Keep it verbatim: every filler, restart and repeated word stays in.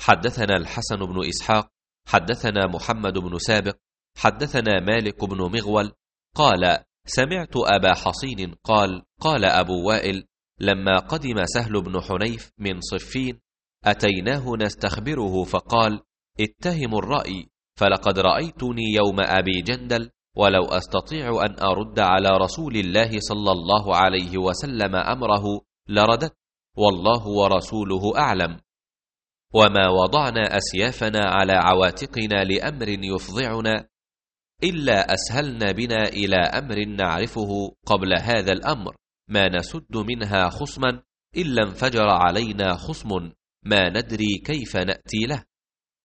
حدثنا الحسن بن إسحاق حدثنا محمد بن سابق حدثنا مالك بن مغول قال سمعت أبا حصين قال قال أبو وائل لما قدم سهل بن حنيف من صفين أتيناه نستخبره فقال اتهموا الرأي، فلقد رأيتني يوم أبي جندل ولو أستطيع أن أرد على رسول الله صلى الله عليه وسلم أمره لردت، والله ورسوله أعلم. وما وضعنا أسيافنا على عواتقنا لأمر يفضعنا إلا أسهلنا بنا إلى أمر نعرفه قبل هذا الأمر، ما نسد منها خصما إلا انفجر علينا خصم ما ندري كيف نأتي له.